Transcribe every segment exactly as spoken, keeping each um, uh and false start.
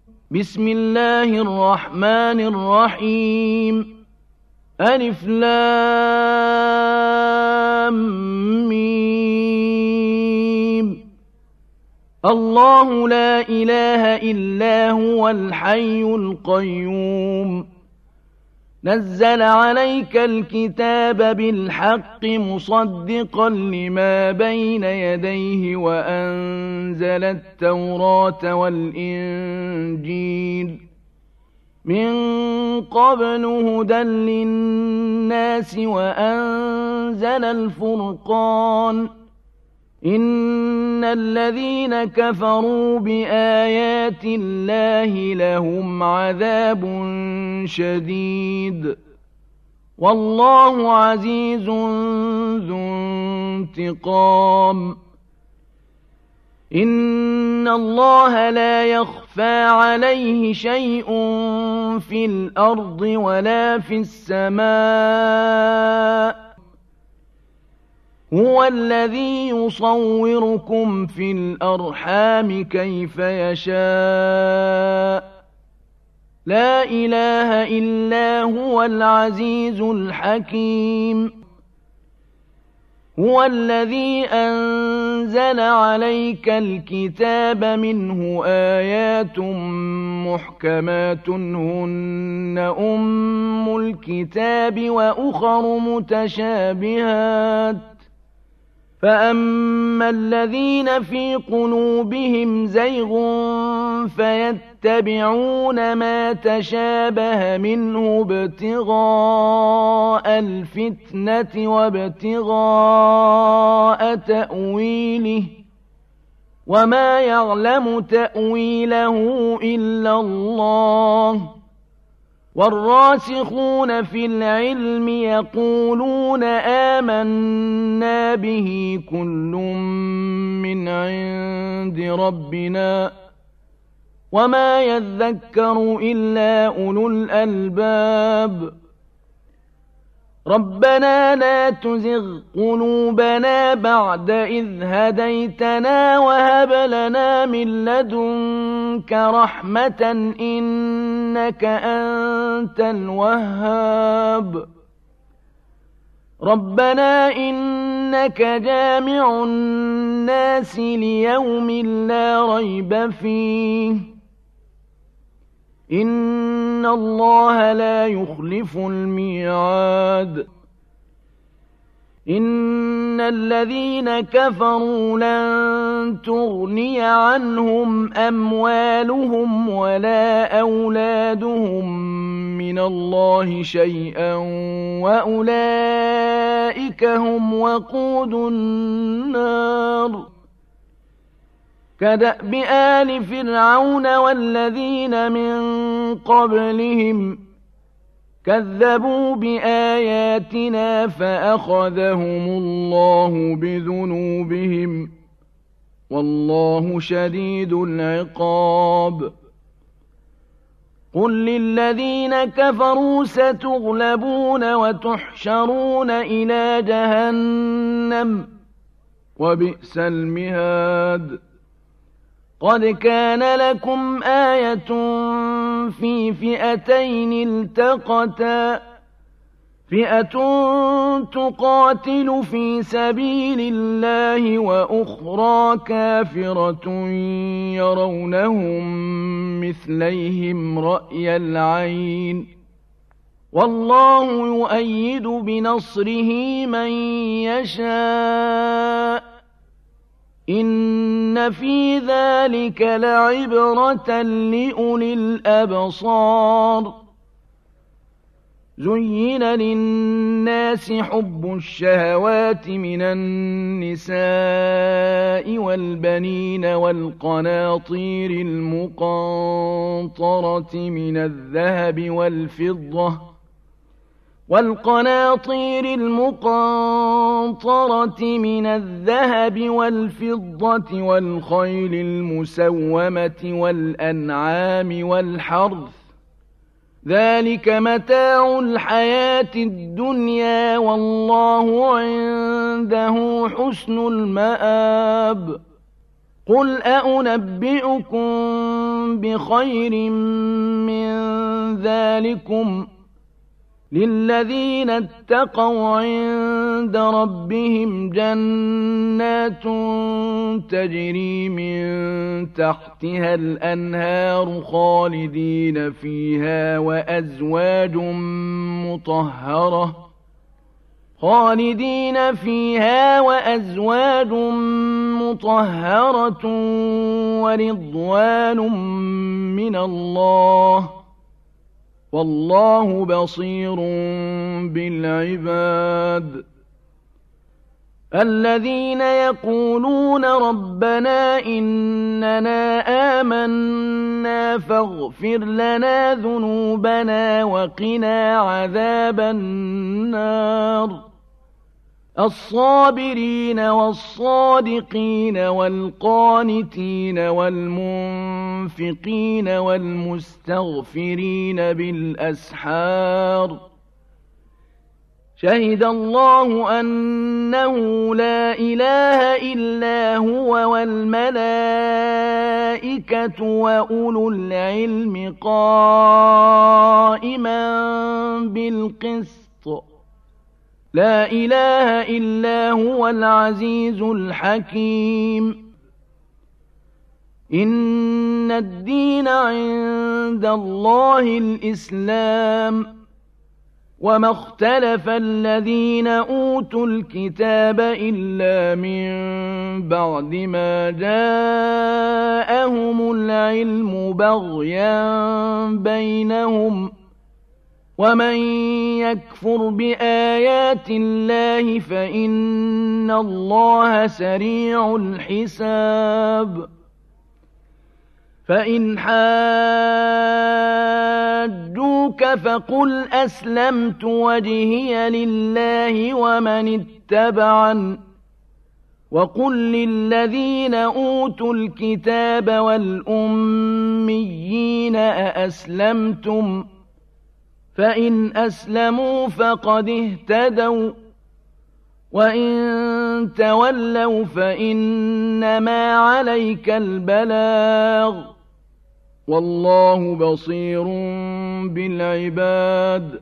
بسم الله الرحمن الرحيم ألف لام ميم الله لا إله إلا هو الحي القيوم نزل عليك الكتاب بالحق مصدقا لما بين يديه وأنزل التوراة والإنجيل من قبل هدى للناس وأنزل الفرقان إن الذين كفروا بآيات الله لهم عذاب شديد والله عزيز ذو انتقام إن الله لا يخفى عليه شيء في الأرض ولا في السماء هو الذي يصوركم في الأرحام كيف يشاء لا إله إلا هو العزيز الحكيم هو الذي أنزل عليك الكتاب منه آيات محكمات هن أم الكتاب وأخر متشابهات فأما الذين في قلوبهم زيغ فيتبعون ما تشابه منه ابتغاء الفتنة وابتغاء تأويله وما يعلم تأويله إلا الله والراسخون في العلم يقولون آمنا به كل من عند ربنا وما يذكر إلا أولو الألباب ربنا لا تزغ قلوبنا بعد إذ هديتنا وهب لنا من لدنك رحمة إنك أنت الوهاب ربنا إنك جامع الناس ليوم لا ريب فيه إن الله لا يخلف الميعاد إن الذين كفروا لن تغني عنهم أموالهم ولا أولادهم من الله شيئا وأولئك هم وقود النار كدأب آل فرعون والذين من قبلهم كذبوا بآياتنا فأخذهم الله بذنوبهم والله شديد العقاب قل للذين كفروا ستغلبون وتحشرون إلى جهنم وبئس المهاد قد كان لكم آية في فئتين التقتا فئة تقاتل في سبيل الله وأخرى كافرة يرونهم مثليهم رأي العين والله يؤيد بنصره من يشاء إن في ذلك لعبرة لأولي الأبصار زين للناس حب الشهوات من النساء والبنين والقناطير المقنطرة من الذهب والفضة والقناطير المقنطرة من الذهب والفضة والخيل المسومة والأنعام والحرث ذلك متاع الحياة الدنيا والله عنده حسن المآب قل أأنبئكم بخير من ذلكم للذين اتقوا عند ربهم جنات تجري من تحتها الأنهار خالدين فيها وأزواج مطهرة خالدين فيها وأزواج مطهرة ورضوان من الله والله بصير بالعباد الذين يقولون ربنا إننا آمنا فاغفر لنا ذنوبنا وقنا عذاب النار الصابرين والصادقين والقانتين والمنفقين والمستغفرين بالأسحار شهد الله أنه لا إله إلا هو والملائكة وأولو العلم قائما بالقسط لا إله إلا هو العزيز الحكيم إن الدين عند الله الإسلام وما اختلف الذين أوتوا الكتاب إلا من بعد ما جاءهم العلم بغيا بينهم ومن يكفر بآيات الله فإن الله سريع الحساب فإن حاجوك فقل أسلمت وجهي لله ومن اتبعن وقل للذين أوتوا الكتاب والأميين أأسلمتم فإن أسلموا فقد اهتدوا وإن تولوا فإنما عليك البلاغ والله بصير بالعباد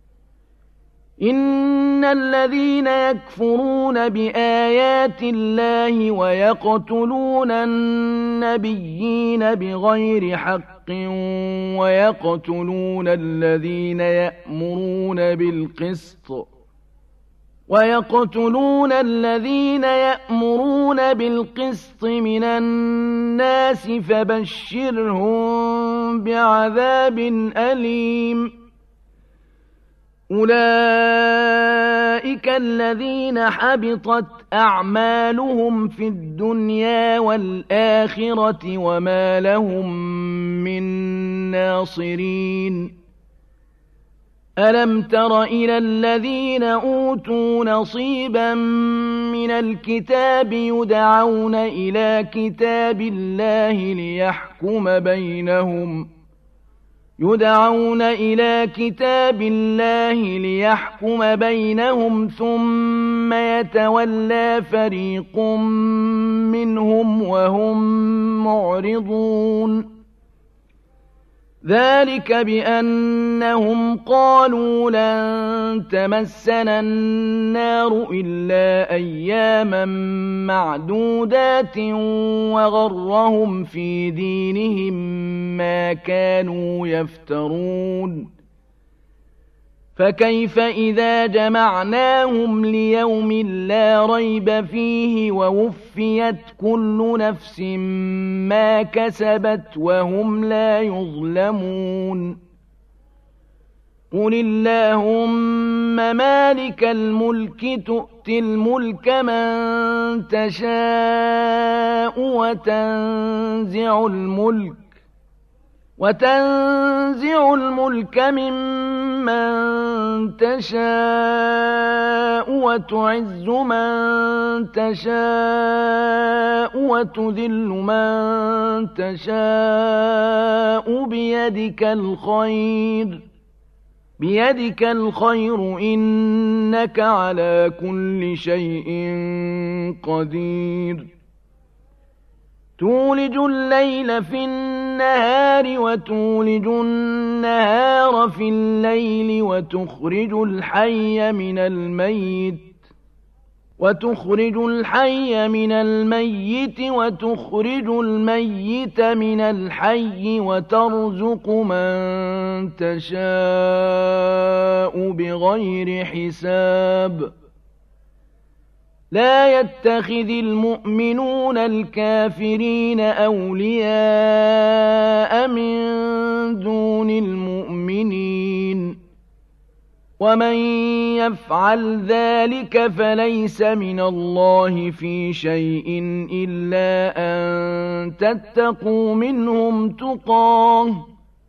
إن الذين يكفرون بآيات الله ويقتلون النبيين بغير حق ويقتلون الذين يأمرون بالقسط ويقتلون الذين يأمرون بالقسط من الناس فبشرهم بعذاب أليم أولئك الذين حبطت أعمالهم في الدنيا والآخرة وما لهم من ناصرين ألم تر إلى الذين أوتوا نصيبا من الكتاب يدعون إلى كتاب الله ليحكم بينهم يدعون إلى كتاب الله ليحكم بينهم ثم يتولى فريق منهم وهم معرضون ذلك بأنهم قالوا لن تمسنا النار إلا أياما معدودات وغرهم في دينهم ما كانوا يفترون فكيف إذا جمعناهم ليوم لا ريب فيه ووفيت كل نفس ما كسبت وهم لا يظلمون قل اللهم مالك الملك تؤتي الملك من تشاء وتنزع الملك وتنزع الملك ممن تشاء وتعز من تشاء وتذل من تشاء بيدك الخير بيدك الخير إنك على كل شيء قدير تولج الليل في النهار وتولج النهار في الليل وتخرج الحي من الميت وتخرج الحي من الميت وتخرج الميت من الحي وترزق من تشاء بغير حساب لا يتخذ المؤمنون الكافرين أولياء من دون المؤمنين ومن يفعل ذلك فليس من الله في شيء إلا أن تتقوا منهم تقاه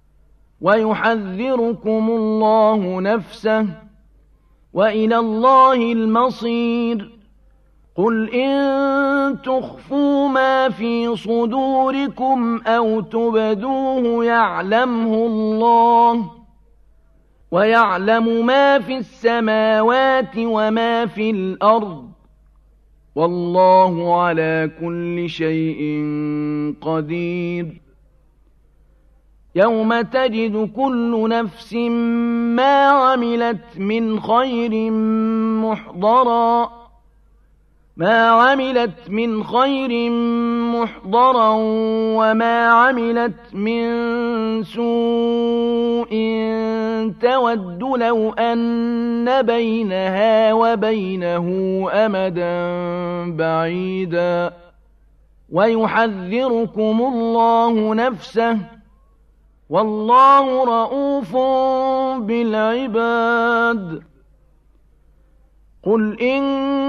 ويحذركم الله نفسه وإلى الله المصير قل إن تخفوا ما في صدوركم أو تبدوه يعلمه الله ويعلم ما في السماوات وما في الأرض والله على كل شيء قدير يوم تجد كل نفس ما عملت من خير محضرا ما عملت من خير محضرا وما عملت من سوء تود لو أن بينها وبينه أمدا بعيدا ويحذركم الله نفسه والله رءوف بالعباد قل إن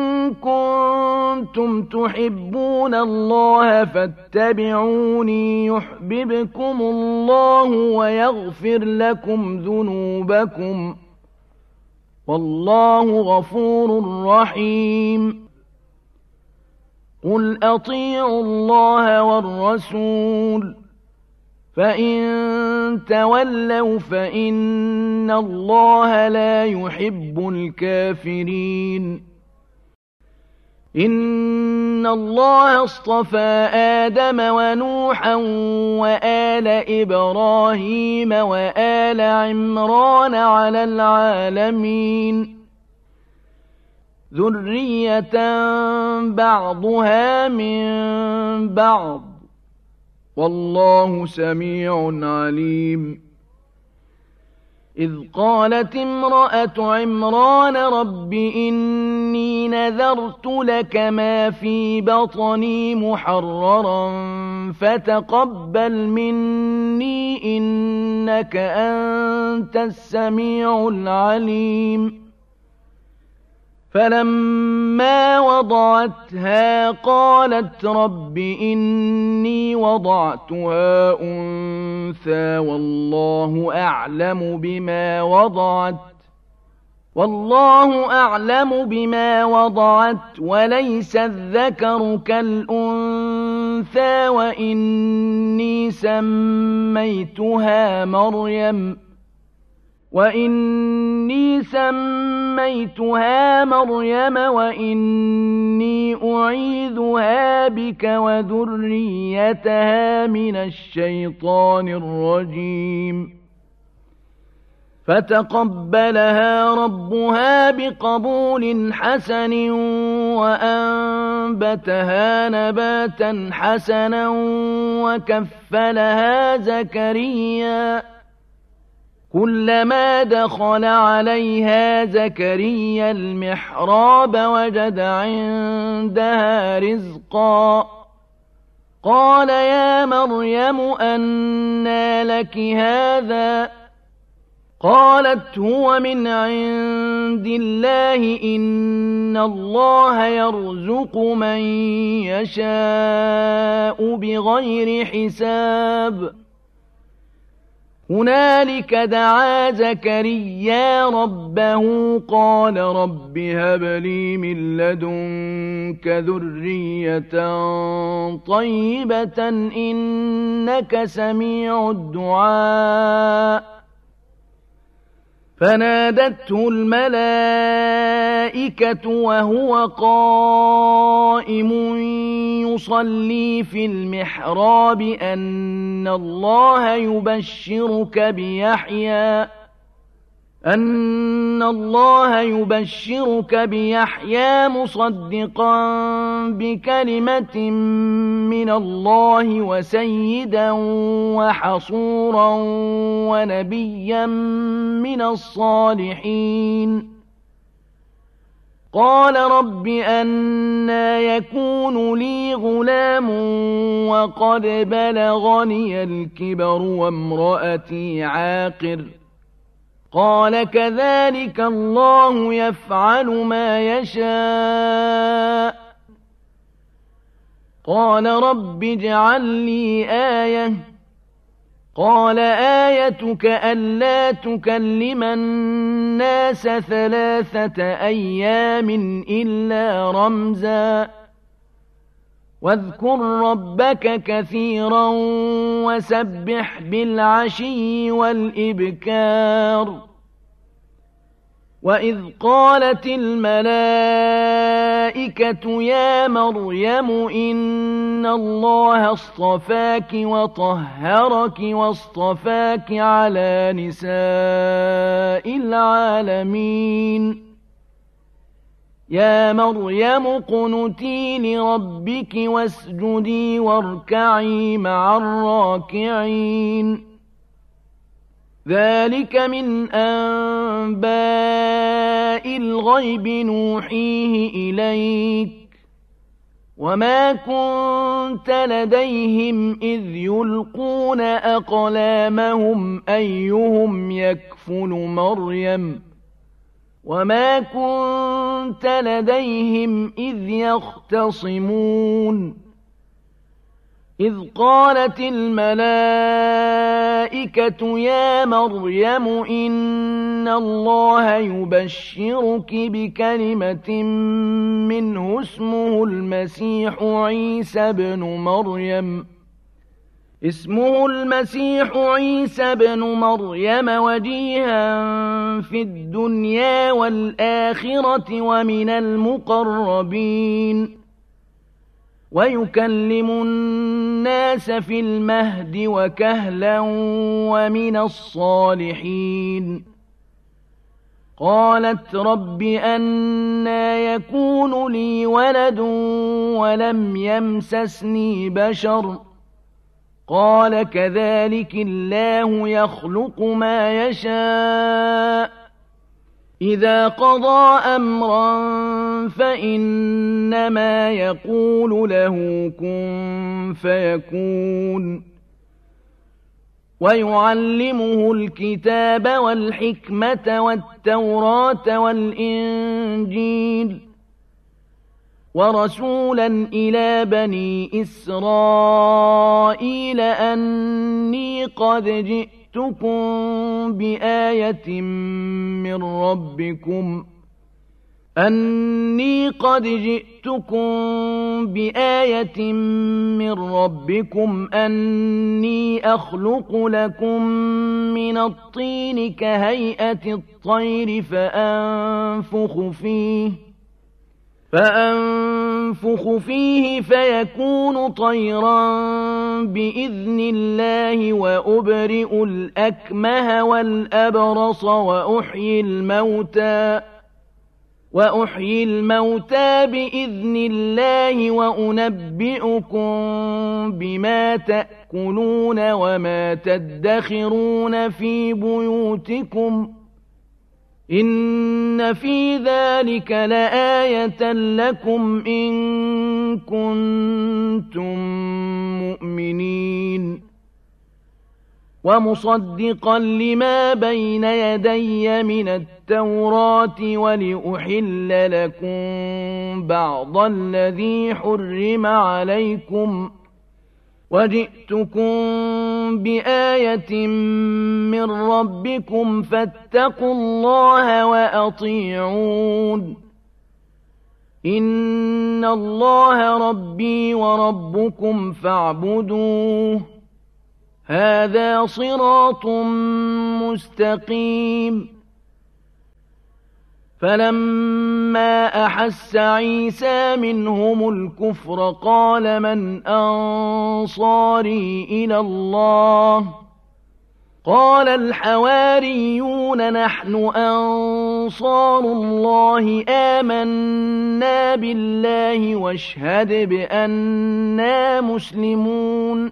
كنتم تحبون الله فاتبعوني يحببكم الله ويغفر لكم ذنوبكم والله غفور رحيم قل أطيعوا الله والرسول فإن تولوا فإن الله لا يحب الكافرين إن الله اصطفى آدم ونوحا وآل إبراهيم وآل عمران على العالمين ذرية بعضها من بعض والله سميع عليم إذ قالت امرأة عمران رب إني نذرت لك ما في بطني محررا فتقبل مني إنك أنت السميع العليم فلما وضعتها قالت رب إني وضعتها أنثى والله أعلم بما وضعت والله أعلم بما وضعت وليس الذكر كالأنثى وإني سميتها مريم وإني سميتها مريم وإني أعيذها بك وذريتها من الشيطان الرجيم فتقبلها ربها بقبول حسن وأنبتها نباتا حسنا وكفلها زكريا كلما دخل عليها زكريا المحراب وجد عندها رزقا قال يا مريم أنى لك هذا قالت هو من عند الله إن الله يرزق من يشاء بغير حساب هنالك دعا زكريا ربه قال رب هب لي من لدنك ذرية طيبة إنك سميع الدعاء فنادته الملائكة وهو قائم يصلي في المحراب أن الله يبشرك بيحيى أن الله يبشرك بيحيى مصدقا بكلمة من الله وسيدا وحصورا ونبيا من الصالحين قال رب أنى يكون لي غلام وقد بلغني الكبر وامرأتي عاقر قال كذلك الله يفعل ما يشاء قال رب اجعل لي آية قال آيتك ألا تكلم الناس ثلاثة أيام إلا رمزا واذكر ربك كثيرا وسبح بالعشي والإبكار وإذ قالت الملائكة يا مريم إن الله اصطفاك وطهرك واصطفاك على نساء العالمين يا مريم اقنتي لربك واسجدي واركعي مع الراكعين ذلك من أنباء الغيب نوحيه إليك وما كنت لديهم إذ يلقون أقلامهم أيهم يكفل مريم وما كنت لديهم إذ يختصمون إذ قالت الملائكة يا مريم إن الله يبشرك بكلمة منه اسمه المسيح عيسى بن مريم اسمه المسيح عيسى بن مريم وجيها في الدنيا والآخرة ومن المقربين ويكلم الناس في المهد وكهلا ومن الصالحين قالت رب أنى يكون لي ولد ولم يمسسني بشر قال كذلك الله يخلق ما يشاء إذا قضى أمرا فإنما يقول له كن فيكون ويعلمه الكتاب والحكمة والتوراة والإنجيل ورسولا إلى بني إسرائيل أني قد جئتكم بآية من ربكم أني قد جئتكم بآية من ربكم أني أخلق لكم من الطين كهيئة الطير فأنفخ فيه فأنفخ فيه فيكون طيرا بإذن الله وأبرئ الأكمه والأبرص وأحيي الموتى وأحيي الموتى بإذن الله وأنبئكم بما تأكلون وما تدخرون في بيوتكم إن في ذلك لآية لكم إن كنتم مؤمنين ومصدقا لما بين يدي من التوراة ولأحل لكم بعض الذي حرم عليكم وجئتكم بآية من ربكم فاتقوا الله وأطيعون إن الله ربي وربكم فاعبدوه هذا صراط مستقيم فلما أحس عيسى منهم الكفر قال من أنصاري إلى الله قال الحواريون نحن أنصار الله آمنا بالله واشهد بأننا مسلمون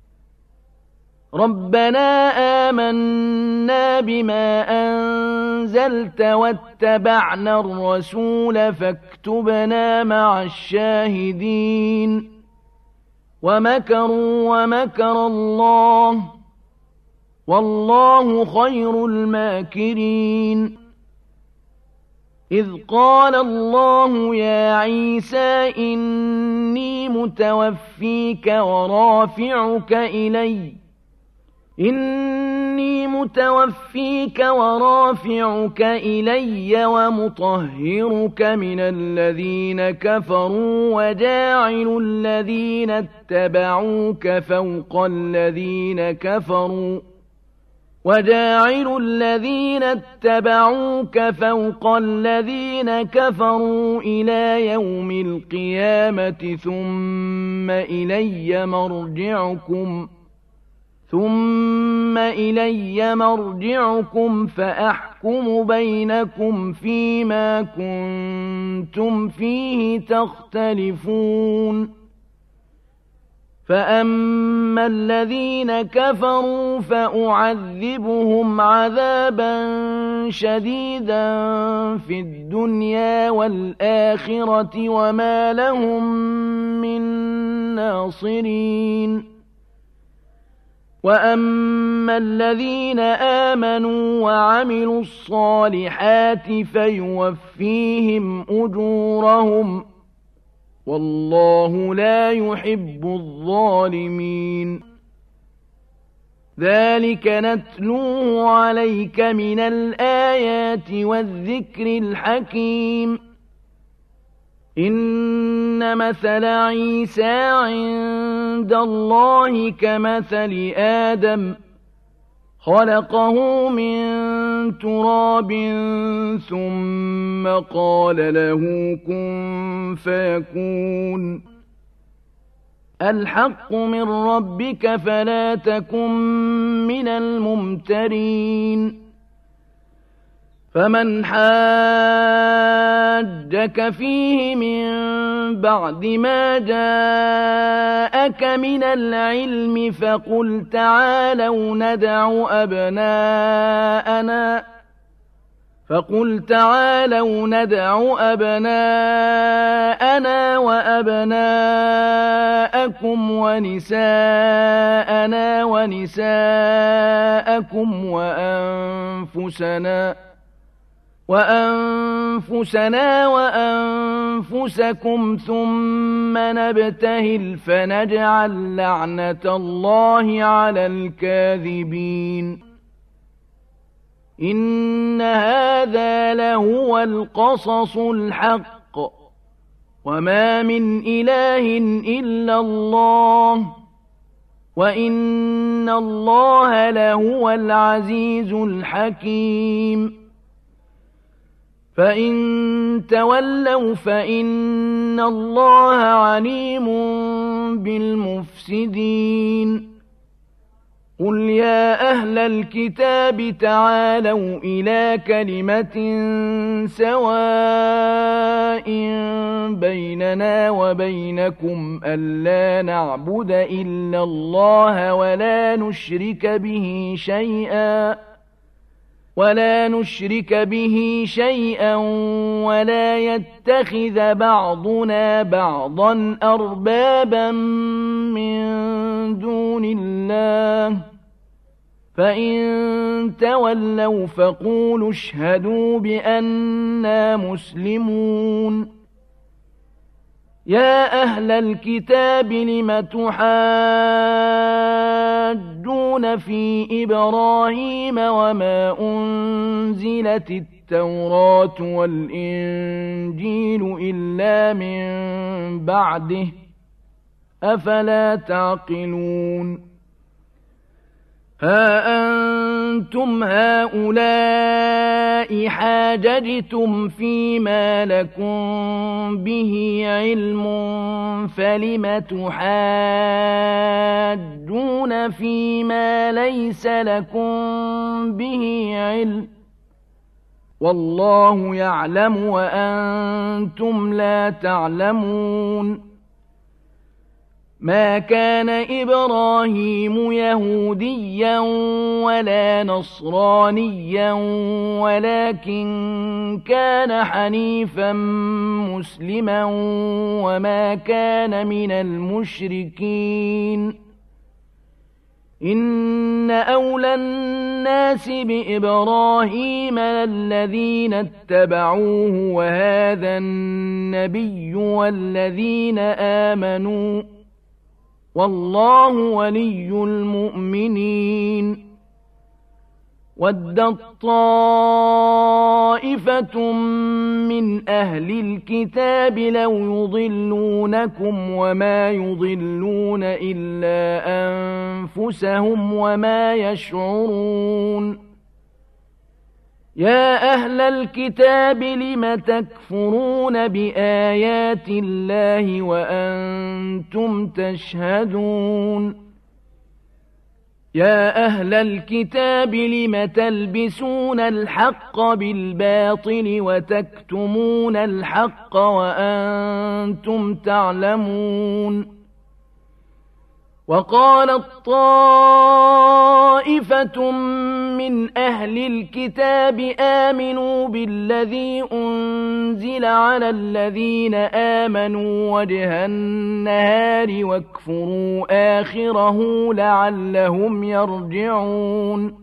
ربنا آمنا بما أنزلت واتبعنا الرسول فاكتبنا مع الشاهدين ومكروا ومكر الله والله خير الماكرين إذ قال الله يا عيسى إني متوفيك ورافعك إلي إني متوفيك ورافعك إلي ومطهرك من الذين كفروا وجاعل الذين اتبعوك فوق الذين كفروا وجاعل الذين اتبعوك فوق الذين كفروا إلى يوم القيامة ثم إلي مرجعكم ثم إلي مرجعكم فأحكم بينكم فيما كنتم فيه تختلفون فأما الذين كفروا فأعذبهم عذابا شديدا في الدنيا والآخرة وما لهم من ناصرين وأما الذين آمنوا وعملوا الصالحات فيوفيهم أجورهم والله لا يحب الظالمين ذلك نتلوه عليك من الآيات والذكر الحكيم إن مثل عيسى عند الله كمثل آدم خلقه من تراب ثم قال له كن فيكون الحق من ربك فلا تكن من الممترين فمن حاجك فيه من بعد ما جاءك من العلم فقل تعالوا ندع أبناءنا فقل تعالوا ندع أبناءنا وأبناءكم ونساءنا ونساءكم وأنفسنا وأنفسنا وأنفسكم ثم نبتهل فنجعل لعنة الله على الكاذبين إن هذا لهو القصص الحق وما من إله إلا الله وإن الله لهو العزيز الحكيم فإن تولوا فإن الله عليم بالمفسدين قل يا أهل الكتاب تعالوا إلى كلمة سواء بيننا وبينكم ألا نعبد إلا الله ولا نشرك به شيئا ولا نشرك به شيئا ولا يتخذ بعضنا بعضا أربابا من دون الله فإن تولوا فقولوا اشهدوا بأننا مسلمون يا أهل الكتاب لم تحاجون في إبراهيم وما أنزلت التوراة والإنجيل إلا من بعده أفلا تعقلون ها أنتم هؤلاء حاججتم فيما لكم به علم فلم تحاجون فيما ليس لكم به علم والله يعلم وأنتم لا تعلمون ما كان إبراهيم يهوديا ولا نصرانيا ولكن كان حنيفا مسلما وما كان من المشركين إن أولى الناس بإبراهيم الذين اتبعوه وهذا النبي والذين آمنوا والله ولي المؤمنين ودت طائفة من أهل الكتاب لو يضلونكم وما يضلون إلا أنفسهم وما يشعرون يا أهل الكتاب لم تكفرون بآيات الله وأنتم تشهدون يا أهل الكتاب لم تلبسون الحق بالباطل وتكتمون الحق وأنتم تعلمون وقالت طائفة من أهل الكتاب آمنوا بالذي أنزل على الذين آمنوا وجه النهار واكفروا آخره لعلهم يرجعون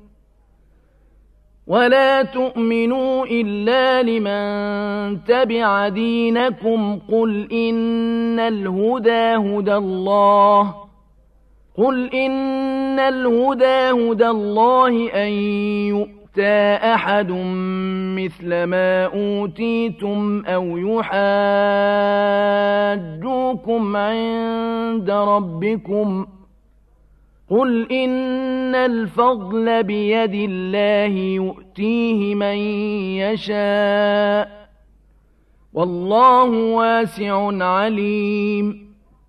ولا تؤمنوا إلا لمن تبع دينكم قل إن الهدى هدى الله قل إن الهدى هدى الله أن يؤتى أحد مثل ما أوتيتم أو يحاجوكم عند ربكم قل إن الفضل بيد الله يؤتيه من يشاء والله واسع عليم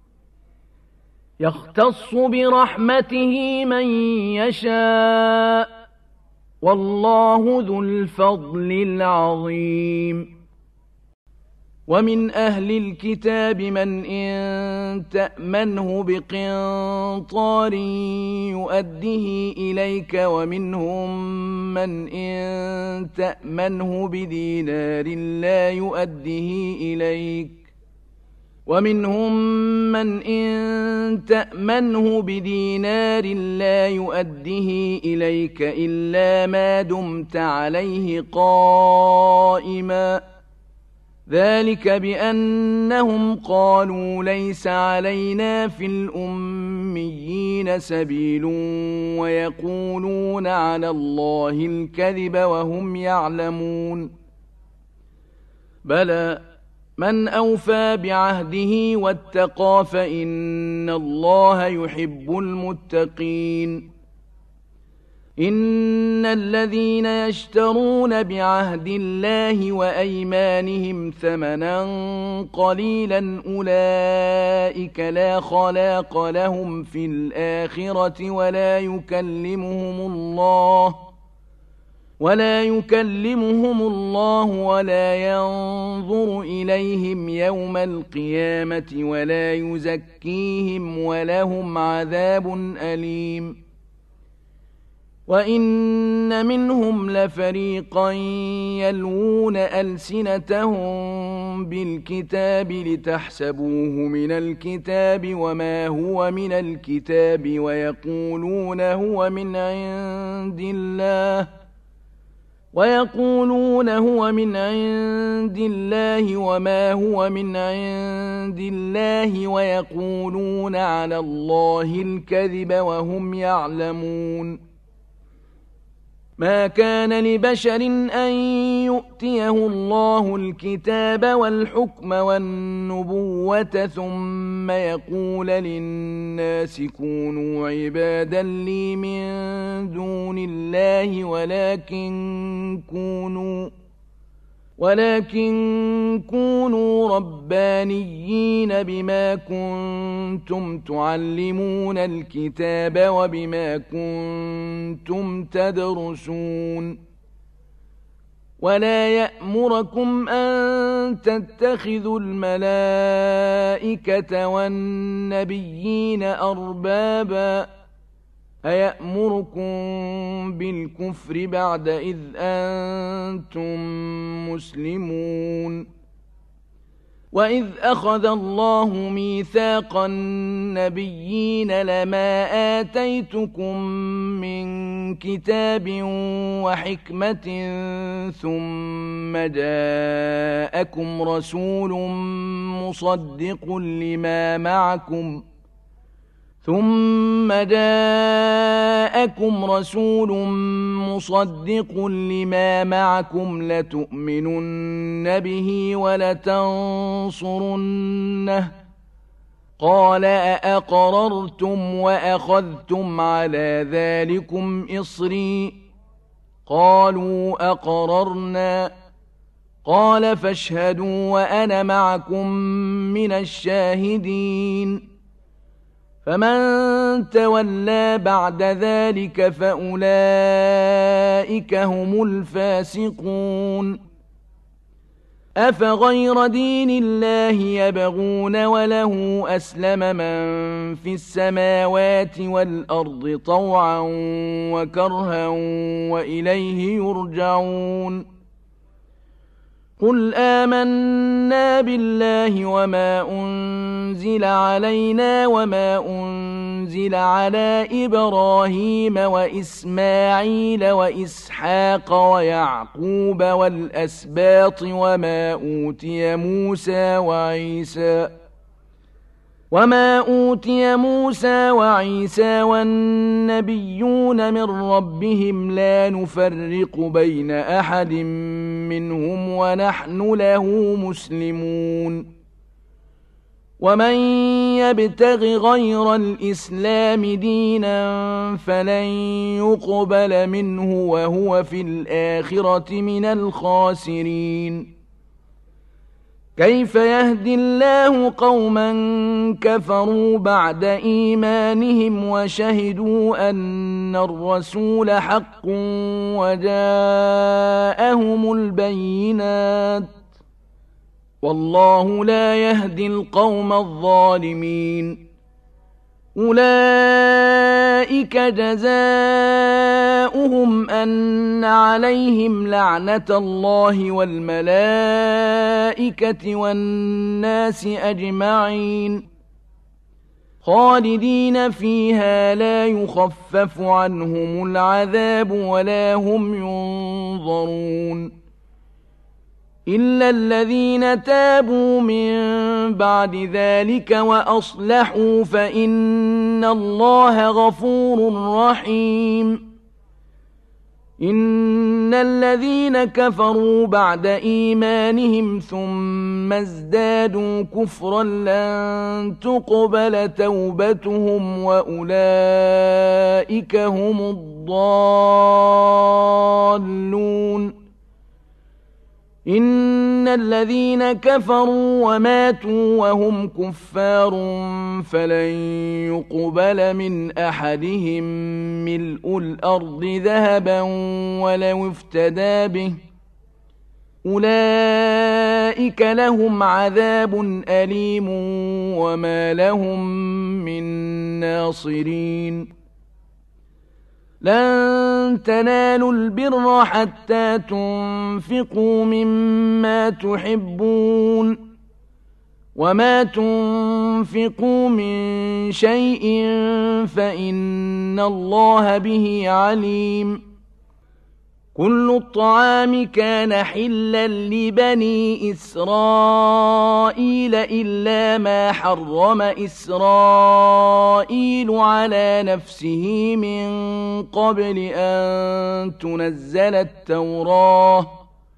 يختص برحمته من يشاء والله ذو الفضل العظيم ومن أهل الكتاب من إن تأمنه بقنطار يؤده إليك ومنهم من إن تأمنه بدينار لا يؤده إليك ومنهم من إن تأمنه بدينار لا يؤده إليك إلا ما دمت عليه قائما ذلك بأنهم قالوا ليس علينا في الأميين سبيل ويقولون على الله الكذب وهم يعلمون بلى من أوفى بعهده واتقى فإن الله يحب المتقين إن الذين يشترون بعهد الله وأيمانهم ثمنا قليلا أولئك لا خلاق لهم في الآخرة ولا يكلمهم الله ولا يكلمهم الله ولا ينظر إليهم يوم القيامة ولا يزكيهم ولهم عذاب أليم وإن منهم لفريقا يلوون ألسنتهم بالكتاب لتحسبوه من الكتاب وما هو من الكتاب ويقولون هو من عند الله ويقولون هو من عند الله وما هو من عند الله ويقولون على الله الكذب وهم يعلمون ما كان لبشر أن يؤتيه الله الكتاب والحكم والنبوة ثم يقول للناس كونوا عبادا لي من دون الله الله ولكن كونوا ولكن كونوا ربانيين بما كنتم تعلمون الكتاب وبما كنتم تدرسون ولا يأمركم أن تتخذوا الملائكة والنبيين أربابا أيأمركم بالكفر بعد إذ أنتم مسلمون وإذ أخذ الله ميثاق النبيين لما آتيتكم من كتاب وحكمة ثم جاءكم رسول مصدق لما معكم ثم جاءكم رسول مصدق لما معكم لتؤمنن به ولتنصرنه قال أأقررتم وأخذتم على ذلكم إصري قالوا أقررنا قال فاشهدوا وأنا معكم من الشاهدين فمن تولى بعد ذلك فأولئك هم الفاسقون أفغير دين الله يبغون وله أسلم من في السماوات والأرض طوعا وكرها وإليه يرجعون قل آمنا بالله وما أنزل علينا وما أنزل على إبراهيم وإسماعيل وإسحاق ويعقوب والأسباط وما أوتي موسى وعيسى وما أوتي موسى وعيسى والنبيون من ربهم لا نفرق بين أحد منهم ونحن له مسلمون ومن يبتغ غير الإسلام دينا فلن يقبل منه وهو في الآخرة من الخاسرين كيف يهدي الله قوما كفروا بعد إيمانهم وشهدوا أن الرسول حق وجاءهم البينات والله لا يهدي القوم الظالمين أولئك جزاؤهم أن عليهم لعنة الله والملائكة والناس أجمعين خالدين فيها لا يخفف عنهم العذاب ولا هم ينظرون إلا الذين تابوا من بعد ذلك وأصلحوا فإن الله غفور رحيم إن الذين كفروا بعد إيمانهم ثم ازدادوا كفرا لن تقبل توبتهم وأولئك هم الضالون إن الذين كفروا وماتوا وهم كفار فلن يقبل من أحدهم ملء الأرض ذهبا ولو افتدى به أولئك لهم عذاب أليم وما لهم من ناصرين لن تنالوا البر حتى تنفقوا مما تحبون وما تنفقوا من شيء فإن الله به عليم كل الطعام كان حلا لبني إسرائيل إلا ما حرم إسرائيل على نفسه من قبل أن تنزل التوراة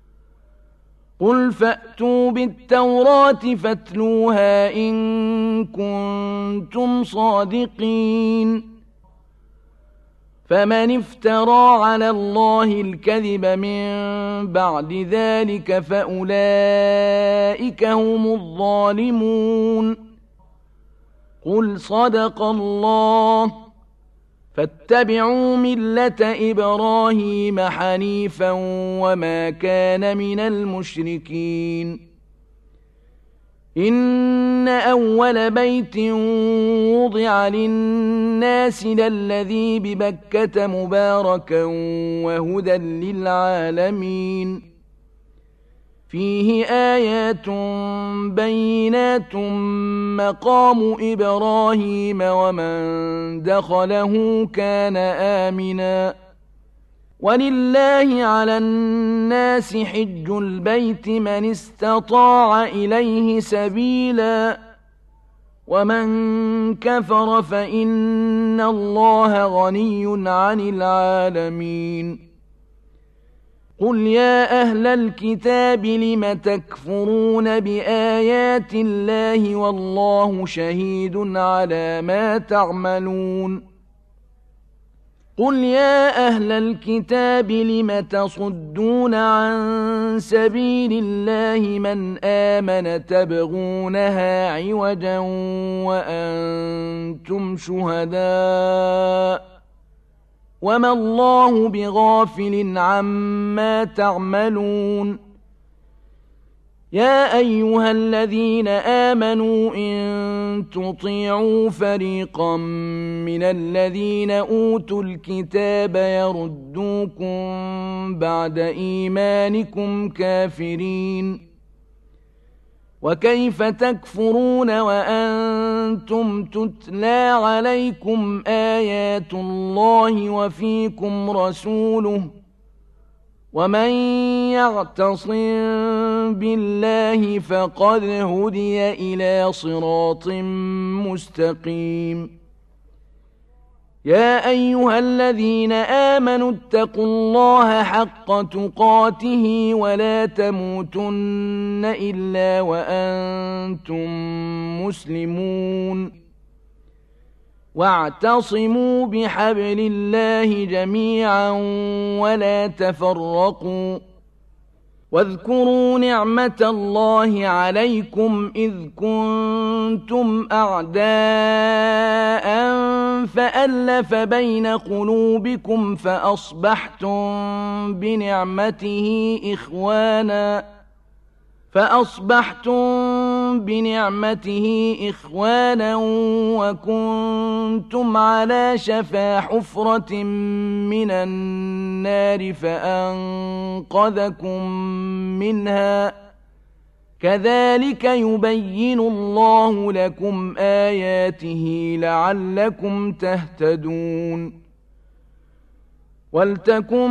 قل فأتوا بالتوراة فاتلوها إن كنتم صادقين فمن افترى على الله الكذب من بعد ذلك فأولئك هم الظالمون. قل صدق الله. فاتبعوا ملة إبراهيم حنيفا وما كان من المشركين. إن أول بيت وضع للناس للذي ببكة مباركا وهدى للعالمين. فيه آيات بينات مقام إبراهيم ومن دخله كان آمنا. ولله على الناس حج البيت من استطاع إليه سبيلا ومن كفر فإن الله غني عن العالمين. قل يا أهل الكتاب لم تكفرون بآيات الله والله شهيد على ما تعملون. قل يا أهل الكتاب لم تصدون عن سبيل الله من آمن تبغونها عوجا وأنتم شهداء وما الله بغافل عما تعملون. يا أيها الذين آمنوا إن تطيعوا فريقا من الذين أوتوا الكتاب يردوكم بعد إيمانكم كافرين. وكيف تكفرون وأنتم تتلى عليكم آيات الله وفيكم رسوله ومن يعتصم بالله فقد هدي إلى صراط مستقيم. يا أيها الذين آمنوا اتقوا الله حق تقاته ولا تموتن إلا وأنتم مسلمون. واعتصموا بحبل الله جميعا ولا تفرقوا. واذكروا نعمة الله عليكم إذ كنتم أعداء فألف بين قلوبكم فأصبحتم بنعمته إخوانا فأصبحتم بنعمته إخوانا وكنتم على شفا حفرة من النار فأنقذكم منها. كذلك يبين الله لكم آياته لعلكم تهتدون. ولتكن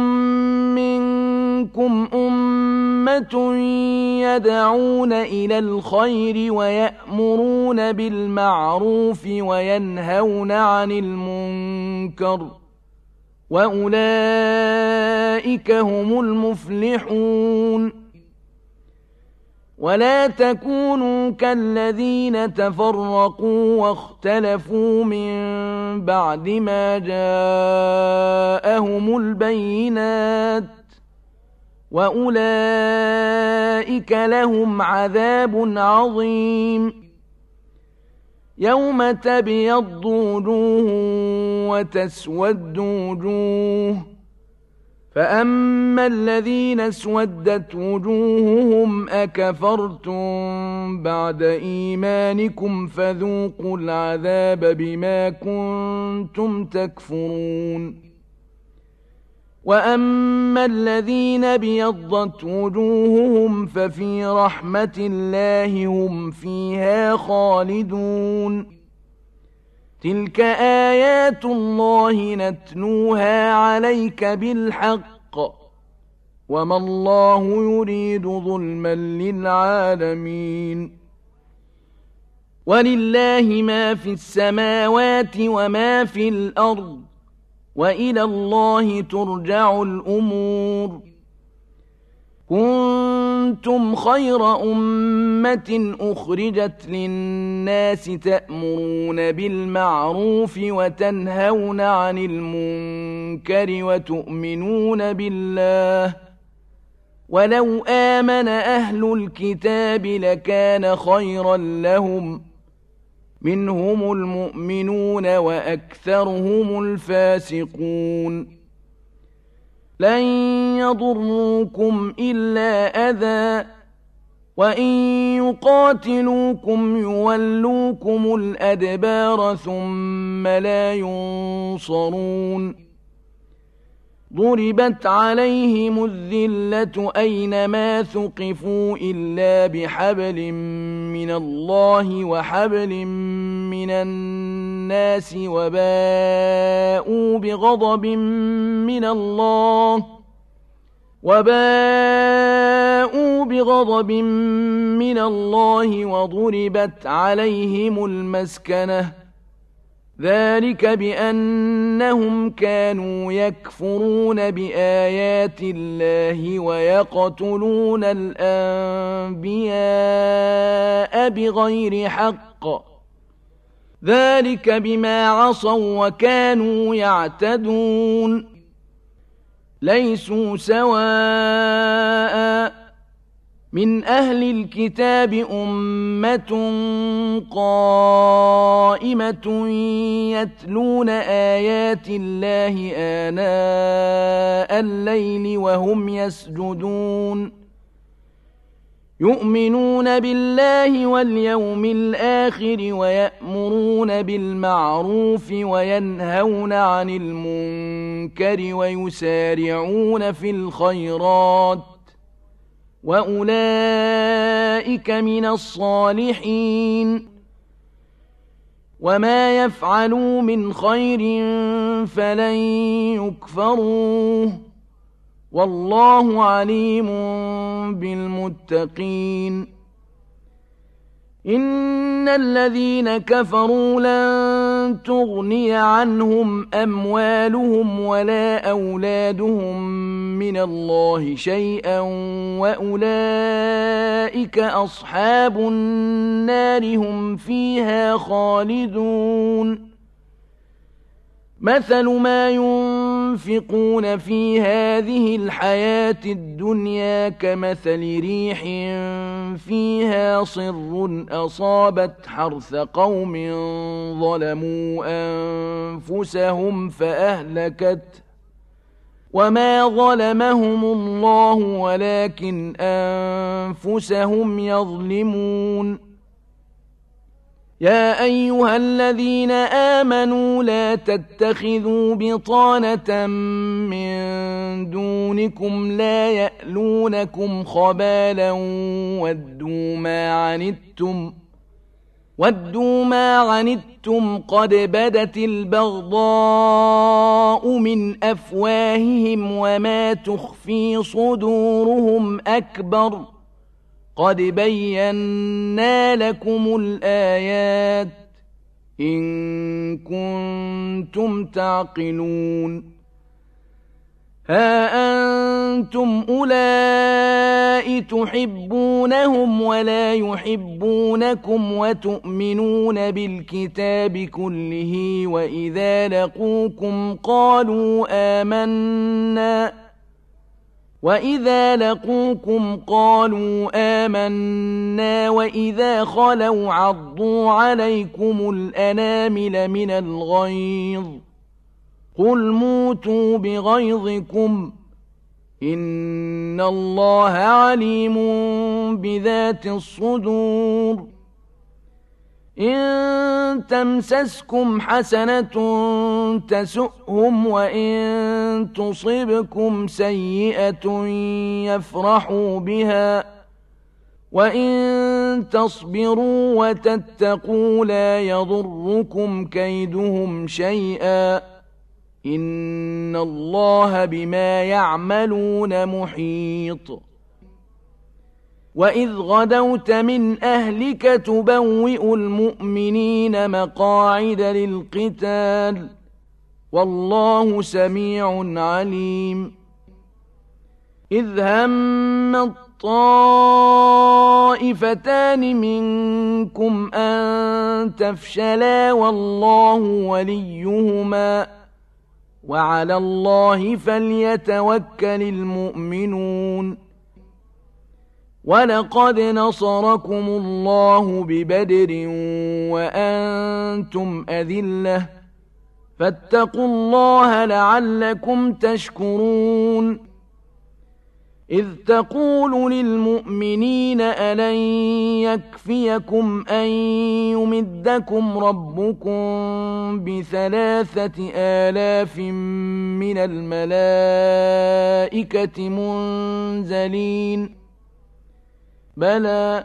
منكم أمة يدعون إلى الخير ويأمرون بالمعروف وينهون عن المنكر وأولئك هم المفلحون. ولا تكونوا كالذين تفرقوا واختلفوا من بعد ما جاءهم البينات وأولئك لهم عذاب عظيم. يوم تبيض وجوه وتسود وجوه فأما الذين اسودت وجوههم أكفرتم بعد إيمانكم فذوقوا العذاب بما كنتم تكفرون. وأما الذين ابيضت وجوههم ففي رحمة الله هم فيها خالدون. تلك آيات الله نتلوها عليك بالحق وما الله يريد ظلما للعالمين. ولله ما في السماوات وما في الأرض وإلى الله ترجع الأمور. كنتم كنتم خير أمة أخرجت للناس تأمرون بالمعروف وتنهون عن المنكر وتؤمنون بالله ولو آمن أهل الكتاب لكان خيرا لهم منهم المؤمنون وأكثرهم الفاسقون لن يضروكم إلا أذى وإن يقاتلوكم يولوكم الأدبار ثم لا ينصرون ضربت عليهم الذلة أينما ثقفوا إلا بحبل من الله وحبل من الناس وباءوا بغضب من الله وباءوا بغضب من الله وضربت عليهم المسكنة ذلك بأنهم كانوا يكفرون بآيات الله ويقتلون الأنبياء بغير حق ذلك بما عصوا وكانوا يعتدون ليسوا سواء من أهل الكتاب أمة قائمة يتلون آيات الله آناء الليل وهم يسجدون يؤمنون بالله واليوم الآخر ويأمرون بالمعروف وينهون عن المنكر ويسارعون في الخيرات وأولئك من الصالحين وما يفعلوا من خير فلن يكفروه والله عليم بالمتقين إن الذين كفروا لن تغني عنهم أموالهم ولا أولادهم من الله شيئا وأولئك أصحاب النار هم فيها خالدون مثل ما ينفقون في هذه الحياة الدنيا كمثل ريح فيها صر أصابت حرث قوم ظلموا أنفسهم فأهلكت وما ظلمهم الله ولكن أنفسهم يظلمون يا أيها الذين آمنوا لا تتخذوا بطانة من دونكم لا يألونكم خبالا ودوا ما عنتم ودوا ما عنتم قد بدت البغضاء من أفواههم وما تخفي صدورهم أكبر قد بينا لكم الآيات إن كنتم تعقلون ها أنتم أولئك تحبونهم ولا يحبونكم وتؤمنون بالكتاب كله وإذا لقوكم قالوا آمنا وإذا لقوكم قالوا آمنا وإذا خلوا عضوا عليكم الأنامل من الغيظ قل موتوا بغيظكم إن الله عليم بذات الصدور إن تمسسكم حسنة تسؤهم وإن تصبكم سيئة يفرحوا بها وإن تصبروا وتتقوا لا يضركم كيدهم شيئا إن الله بما يعملون محيط وإذ غدوت من أهلك تبوئ المؤمنين مقاعد للقتال والله سميع عليم إذ همت الطائفتان منكم أن تفشلا والله وليهما وعلى الله فليتوكل المؤمنون ولقد نصركم الله ببدر وأنتم أذلة فاتقوا الله لعلكم تشكرون إذ تقول للمؤمنين ألن يكفيكم أن يمدكم ربكم بثلاثة آلاف من الملائكة منزلين بلى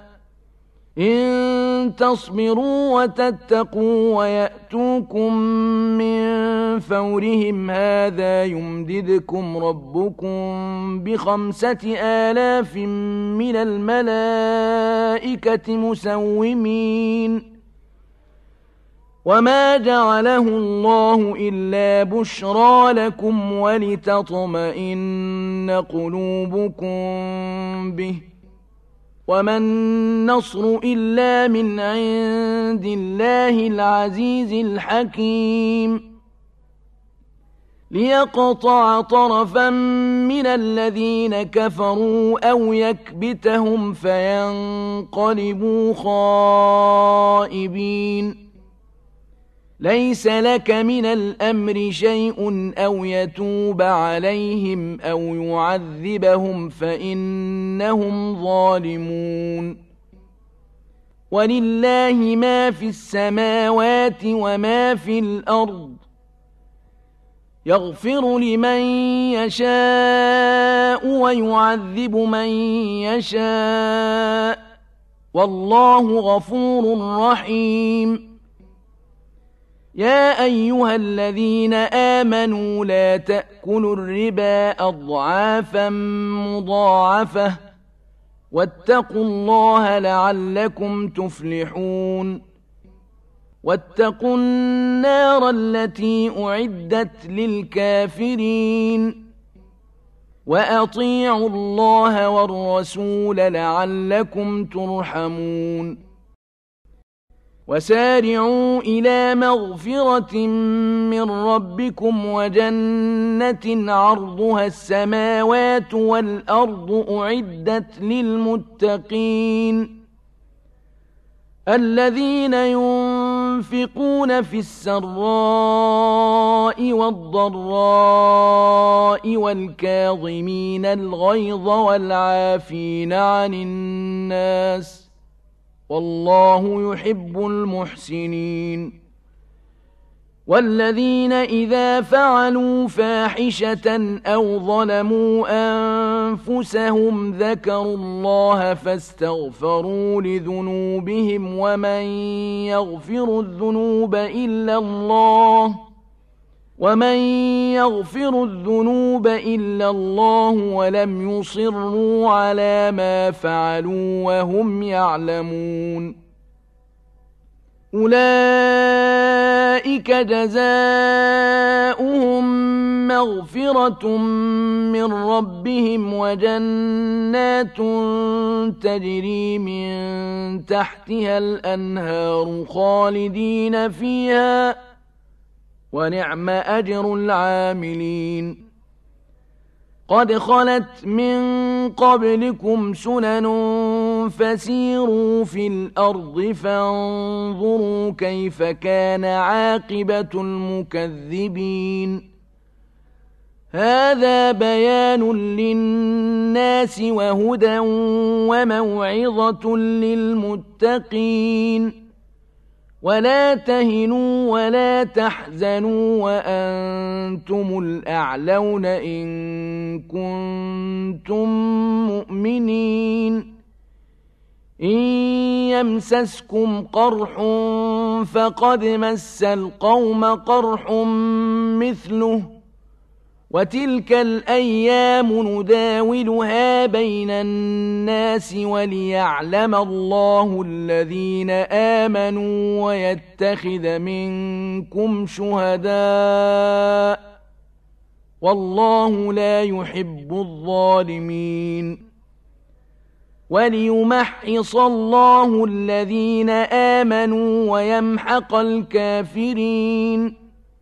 إن تصبروا وتتقوا ويأتوكم من فورهم هذا يمددكم ربكم بخمسة آلاف من الملائكة مسومين وما جعله الله إلا بشرى لكم ولتطمئن قلوبكم به وما النصر إلا من عند الله العزيز الحكيم ليقطع طرفا من الذين كفروا أو يكبتهم فينقلبوا خائبين ليس لك من الأمر شيء أو يتوب عليهم أو يعذبهم فإنهم ظالمون ولله ما في السماوات وما في الأرض يغفر لمن يشاء ويعذب من يشاء والله غفور رحيم يا أيها الذين آمنوا لا تأكلوا الربا أضعافا مضاعفة واتقوا الله لعلكم تفلحون واتقوا النار التي أعدت للكافرين وأطيعوا الله والرسول لعلكم ترحمون وسارعوا إلى مغفرة من ربكم وجنة عرضها السماوات والأرض أعدت للمتقين الذين ينفقون في السراء والضراء والكاظمين الغيظ والعافين عن الناس والله يحب المحسنين والذين إذا فعلوا فاحشة أو ظلموا أنفسهم ذكروا الله فاستغفروا لذنوبهم ومن يغفر الذنوب إلا الله ومن يغفر الذنوب إلا الله ولم يصروا على ما فعلوا وهم يعلمون أولئك جزاؤهم مغفرة من ربهم وجنات تجري من تحتها الأنهار خالدين فيها ونعم أجر العاملين قد خلت من قبلكم سنن فسيروا في الأرض فانظروا كيف كان عاقبة المكذبين هذا بيان للناس وهدى وموعظة للمتقين ولا تهنوا ولا تحزنوا وأنتم الأعلون إن كنتم مؤمنين إن يمسسكم قرح فقد مس القوم قرح مثله وتلك الأيام نداولها بين الناس وليعلم الله الذين آمنوا ويتخذ منكم شهداء والله لا يحب الظالمين وليمحص الله الذين آمنوا ويمحق الكافرين.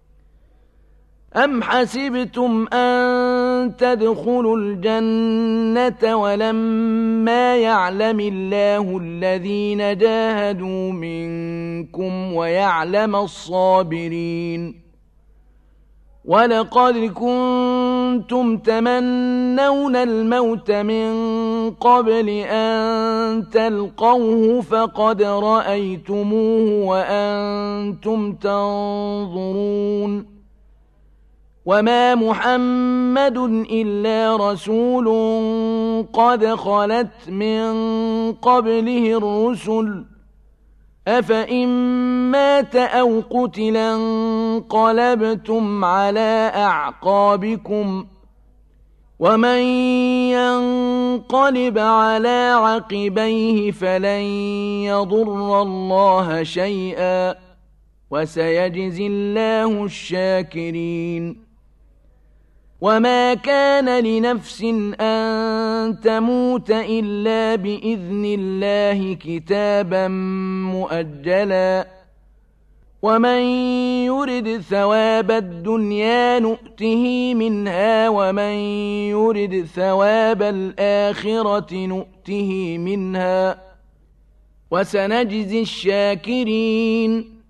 أم حسبتم أن تدخلوا الجنة ولما يعلم الله الذين جاهدوا منكم ويعلم الصابرين؟ ولقد كنتم تمنون الموت من قبل أن تلقوه فقد رأيتموه وأنتم تنظرون. وما محمد إلا رسول قد خلت من قبله الرسل أفإن مات أو قتل انقلبتم على أعقابكم ومن ينقلب على عقبيه فلن يضر الله شيئا وسيجزي الله الشاكرين. وما كان لنفس أن تموت إلا بإذن الله كتابا مؤجلا ومن يرد ثواب الدنيا نؤته منها ومن يرد ثواب الآخرة نؤته منها وسنجزي الشاكرين.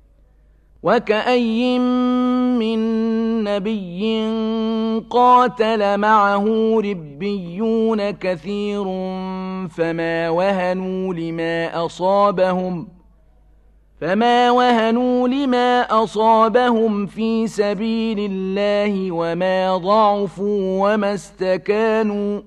وكأي من نبي قاتل معه ربيون كثير فما وهنوا لما أصابهم فما وهنوا لما أصابهم في سبيل الله وما ضعفوا وما استكانوا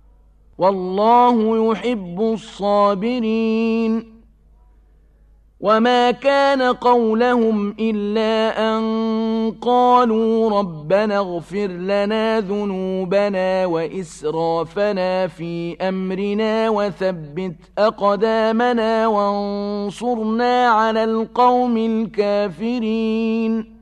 والله يحب الصابرين. وما كان قولهم إلا أن قالوا ربنا اغفر لنا ذنوبنا وإسرافنا في أمرنا وثبت أقدامنا وانصرنا على القوم الكافرين.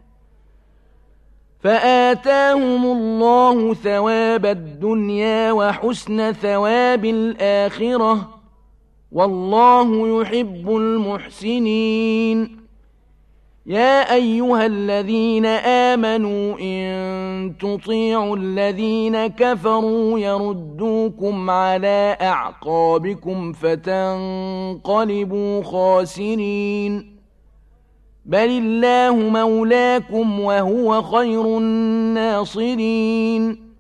فآتاهم الله ثواب الدنيا وحسن ثواب الآخرة والله يحب المحسنين. يا أيها الذين آمنوا إن تطيعوا الذين كفروا يردوكم على أعقابكم فتنقلبوا خاسرين. بل الله مولاكم وهو خير الناصرين.